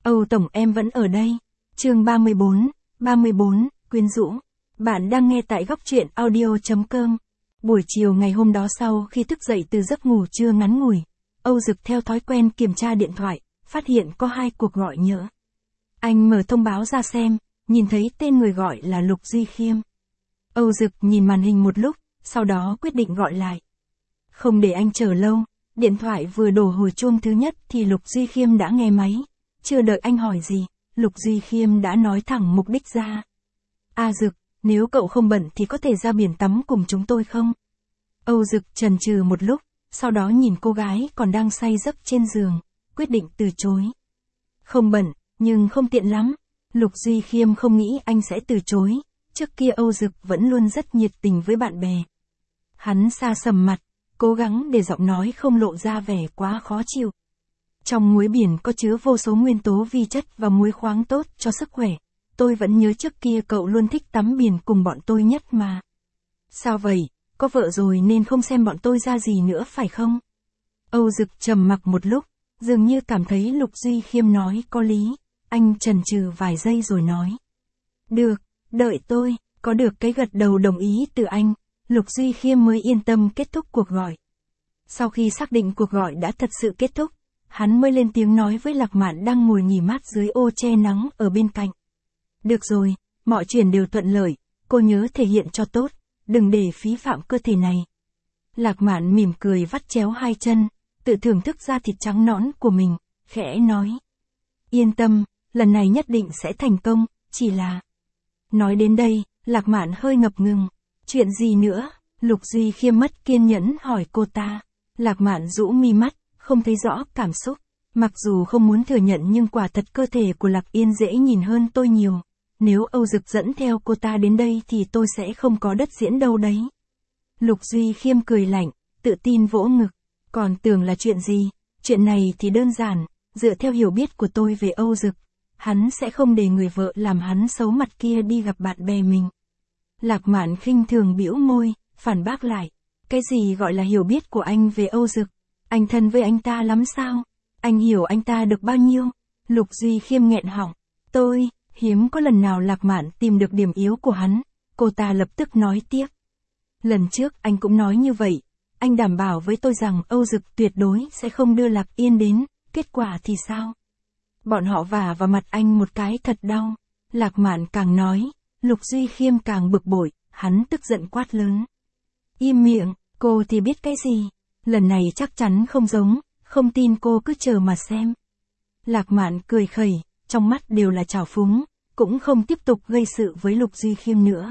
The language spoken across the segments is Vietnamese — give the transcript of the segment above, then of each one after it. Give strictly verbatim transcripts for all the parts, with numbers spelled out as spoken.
Âu Tổng em vẫn ở đây. Chương ba mươi bốn, ba mươi bốn, quyến rũ. Bạn đang nghe tại góc truyện audio.com. Buổi chiều ngày hôm đó sau khi thức dậy từ giấc ngủ trưa ngắn ngủi, Âu Dực theo thói quen kiểm tra điện thoại, phát hiện có hai cuộc gọi nhỡ. Anh mở thông báo ra xem, nhìn thấy tên người gọi là Lục Duy Khiêm. Âu Dực nhìn màn hình một lúc, sau đó quyết định gọi lại. Không để anh chờ lâu, điện thoại vừa đổ hồi chuông thứ nhất thì Lục Duy Khiêm đã nghe máy. Chưa đợi anh hỏi gì, Lục Duy Khiêm đã nói thẳng mục đích ra. A Dực, nếu cậu không bận thì có thể ra biển tắm cùng chúng tôi không? Âu Dực chần chừ một lúc, sau đó nhìn cô gái còn đang say giấc trên giường, quyết định từ chối. Không bận, nhưng không tiện lắm. Lục Duy Khiêm không nghĩ anh sẽ từ chối, trước kia Âu Dực vẫn luôn rất nhiệt tình với bạn bè. Hắn xa sầm mặt, cố gắng để giọng nói không lộ ra vẻ quá khó chịu. Trong muối biển có chứa vô số nguyên tố vi chất và muối khoáng tốt cho sức khỏe. Tôi vẫn nhớ trước kia cậu luôn thích tắm biển cùng bọn tôi nhất mà. Sao vậy, có vợ rồi nên không xem bọn tôi ra gì nữa phải không? Âu Dực trầm mặc một lúc, dường như cảm thấy Lục Duy Khiêm nói có lý. Anh chần chừ vài giây rồi nói. Được, đợi tôi, có được cái gật đầu đồng ý từ anh, Lục Duy Khiêm mới yên tâm kết thúc cuộc gọi. Sau khi xác định cuộc gọi đã thật sự kết thúc, hắn mới lên tiếng nói với Lạc Mạn đang ngồi nghỉ mát dưới ô che nắng ở bên cạnh. Được rồi, mọi chuyện đều thuận lợi, cô nhớ thể hiện cho tốt, đừng để phí phạm cơ thể này. Lạc Mạn mỉm cười vắt chéo hai chân, tự thưởng thức da thịt trắng nõn của mình, khẽ nói. Yên tâm, lần này nhất định sẽ thành công, chỉ là... Nói đến đây, Lạc Mạn hơi ngập ngừng. Chuyện gì nữa? Lục Duy Khiêm mất kiên nhẫn hỏi cô ta. Lạc Mạn rũ mi mắt, không thấy rõ cảm xúc. Mặc dù không muốn thừa nhận nhưng quả thật cơ thể của Lạc Yên dễ nhìn hơn tôi nhiều. Nếu Âu Dực dẫn theo cô ta đến đây thì tôi sẽ không có đất diễn đâu đấy. Lục Duy Khiêm cười lạnh, tự tin vỗ ngực. Còn tưởng là chuyện gì? Chuyện này thì đơn giản, dựa theo hiểu biết của tôi về Âu Dực. Hắn sẽ không để người vợ làm hắn xấu mặt kia đi gặp bạn bè mình. Lạc Mạn khinh thường bĩu môi, phản bác lại. Cái gì gọi là hiểu biết của anh về Âu Dực? Anh thân với anh ta lắm sao? Anh hiểu anh ta được bao nhiêu? Lục Duy Khiêm nghẹn họng. Tôi, hiếm có lần nào Lạc Mạn tìm được điểm yếu của hắn. Cô ta lập tức nói tiếp. Lần trước anh cũng nói như vậy. Anh đảm bảo với tôi rằng Âu Dực tuyệt đối sẽ không đưa Lạc Yên đến. Kết quả thì sao? Bọn họ vả vào mặt anh một cái thật đau. Lạc Mạn càng nói, Lục Duy Khiêm càng bực bội, hắn tức giận quát lớn. Im miệng, cô thì biết cái gì? Lần này chắc chắn không giống, không tin cô cứ chờ mà xem. Lạc Mạn cười khẩy, trong mắt đều là trào phúng, cũng không tiếp tục gây sự với Lục Duy Khiêm nữa.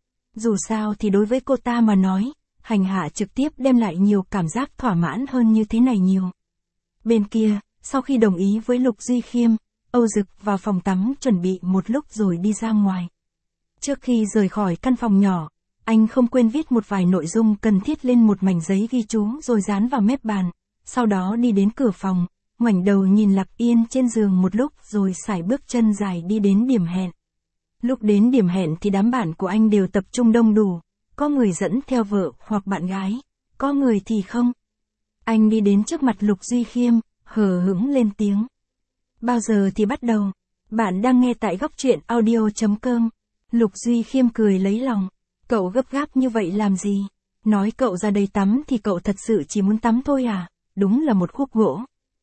Dù sao thì đối với cô ta mà nói, hành hạ trực tiếp đem lại nhiều cảm giác thỏa mãn hơn như thế này nhiều. Bên kia, sau khi đồng ý với Lục Duy Khiêm, Âu Dực vào phòng tắm chuẩn bị một lúc rồi đi ra ngoài. Trước khi rời khỏi căn phòng nhỏ, anh không quên viết một vài nội dung cần thiết lên một mảnh giấy ghi chú rồi dán vào mép bàn, sau đó đi đến cửa phòng, ngoảnh đầu nhìn Lạc Yên trên giường một lúc rồi sải bước chân dài đi đến điểm hẹn. Lúc đến điểm hẹn thì đám bạn của anh đều tập trung đông đủ, có người dẫn theo vợ hoặc bạn gái, có người thì không. Anh đi đến trước mặt Lục Duy Khiêm, hờ hững lên tiếng. Bao giờ thì bắt đầu? Bạn đang nghe tại góc truyện audio.com. Lục Duy Khiêm cười lấy lòng. Cậu gấp gáp như vậy làm gì? Nói cậu ra đây tắm thì cậu thật sự chỉ muốn tắm thôi à? Đúng là một khúc gỗ.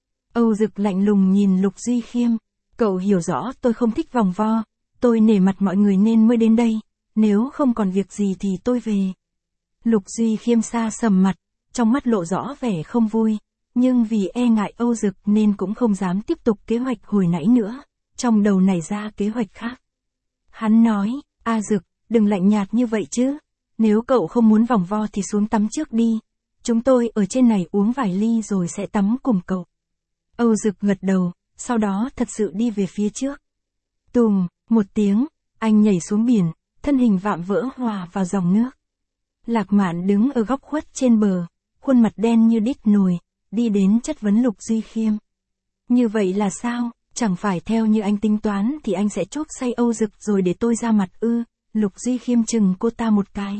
Âu Dực lạnh lùng nhìn Lục Duy Khiêm. Cậu hiểu rõ tôi không thích vòng vo. Tôi nể mặt mọi người nên mới đến đây. Nếu không còn việc gì thì tôi về. Lục Duy Khiêm xa sầm mặt, trong mắt lộ rõ vẻ không vui. Nhưng vì e ngại Âu Dực nên cũng không dám tiếp tục kế hoạch hồi nãy nữa. Trong đầu nảy ra kế hoạch khác. Hắn nói, A Dực, đừng lạnh nhạt như vậy chứ. Nếu cậu không muốn vòng vo thì xuống tắm trước đi. Chúng tôi ở trên này uống vài ly rồi sẽ tắm cùng cậu. Âu Dực gật đầu, sau đó thật sự đi về phía trước. Tùm, một tiếng, anh nhảy xuống biển, thân hình vạm vỡ hòa vào dòng nước. Lạc Mạn đứng ở góc khuất trên bờ, khuôn mặt đen như đít nồi, đi đến chất vấn Lục Duy Khiêm. Như vậy là sao? Chẳng phải theo như anh tính toán thì anh sẽ chốt say Âu Dực rồi để tôi ra mặt ư? Lục Duy Khiêm chừng cô ta một cái.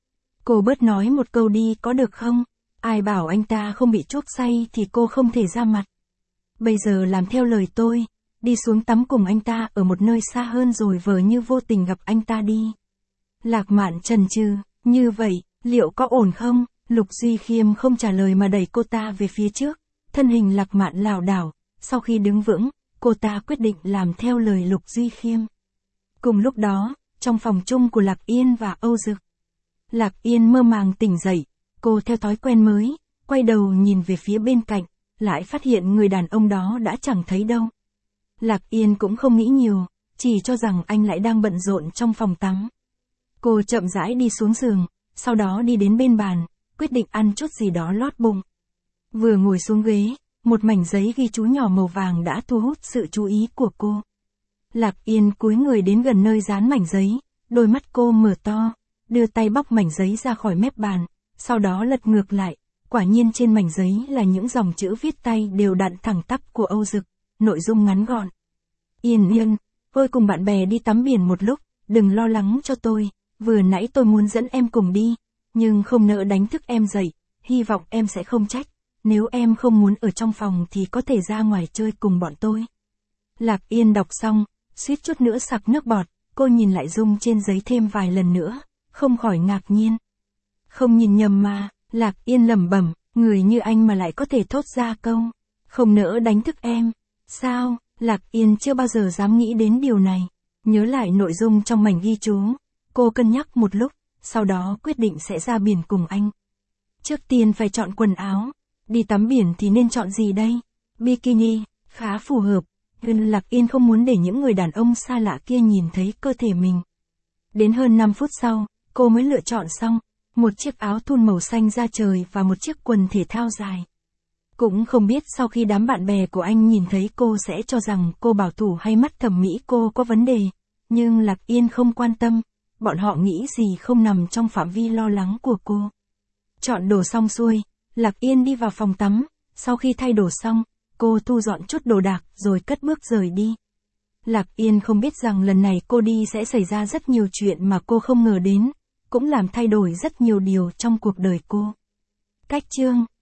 Cô bớt nói một câu đi có được không? Ai bảo anh ta không bị chốt say thì cô không thể ra mặt. Bây giờ làm theo lời tôi, đi xuống tắm cùng anh ta ở một nơi xa hơn rồi vờ như vô tình gặp anh ta đi. Lạc Mạn chần chừ, như vậy, liệu có ổn không? Lục Duy Khiêm không trả lời mà đẩy cô ta về phía trước, thân hình Lạc Mạn lảo đảo, sau khi đứng vững, cô ta quyết định làm theo lời Lục Duy Khiêm. Cùng lúc đó, trong phòng chung của Lạc Yên và Âu Dực, Lạc Yên mơ màng tỉnh dậy, cô theo thói quen mới, quay đầu nhìn về phía bên cạnh, lại phát hiện người đàn ông đó đã chẳng thấy đâu. Lạc Yên cũng không nghĩ nhiều, chỉ cho rằng anh lại đang bận rộn trong phòng tắm. Cô chậm rãi đi xuống giường, sau đó đi đến bên bàn, quyết định ăn chút gì đó lót bụng. Vừa ngồi xuống ghế, một mảnh giấy ghi chú nhỏ màu vàng đã thu hút sự chú ý của cô. Lạc Yên cúi người đến gần nơi dán mảnh giấy, đôi mắt cô mở to, đưa tay bóc mảnh giấy ra khỏi mép bàn, sau đó lật ngược lại, quả nhiên trên mảnh giấy là những dòng chữ viết tay đều đặn thẳng tắp của Âu Dực, nội dung ngắn gọn. Yên Yên, tôi cùng bạn bè đi tắm biển một lúc, đừng lo lắng cho tôi, vừa nãy tôi muốn dẫn em cùng đi, nhưng không nỡ đánh thức em dậy, hy vọng em sẽ không trách, nếu em không muốn ở trong phòng thì có thể ra ngoài chơi cùng bọn tôi. Lạc Yên đọc xong, suýt chút nữa sặc nước bọt, cô nhìn lại dung trên giấy thêm vài lần nữa, không khỏi ngạc nhiên. Không nhìn nhầm mà, Lạc Yên lẩm bẩm, người như anh mà lại có thể thốt ra câu, không nỡ đánh thức em. Sao? Lạc Yên chưa bao giờ dám nghĩ đến điều này. Nhớ lại nội dung trong mảnh ghi chú, cô cân nhắc một lúc, sau đó quyết định sẽ ra biển cùng anh. Trước tiên phải chọn quần áo, đi tắm biển thì nên chọn gì đây? Bikini, khá phù hợp. Lạc Yên không muốn để những người đàn ông xa lạ kia nhìn thấy cơ thể mình. Đến hơn năm phút sau, cô mới lựa chọn xong, một chiếc áo thun màu xanh da trời và một chiếc quần thể thao dài. Cũng không biết sau khi đám bạn bè của anh nhìn thấy cô sẽ cho rằng cô bảo thủ hay mắt thẩm mỹ cô có vấn đề, nhưng Lạc Yên không quan tâm, bọn họ nghĩ gì không nằm trong phạm vi lo lắng của cô. Chọn đồ xong xuôi, Lạc Yên đi vào phòng tắm, sau khi thay đồ xong, cô thu dọn chút đồ đạc rồi cất bước rời đi. Lạc Yên không biết rằng lần này cô đi sẽ xảy ra rất nhiều chuyện mà cô không ngờ đến, cũng làm thay đổi rất nhiều điều trong cuộc đời cô. Cách chương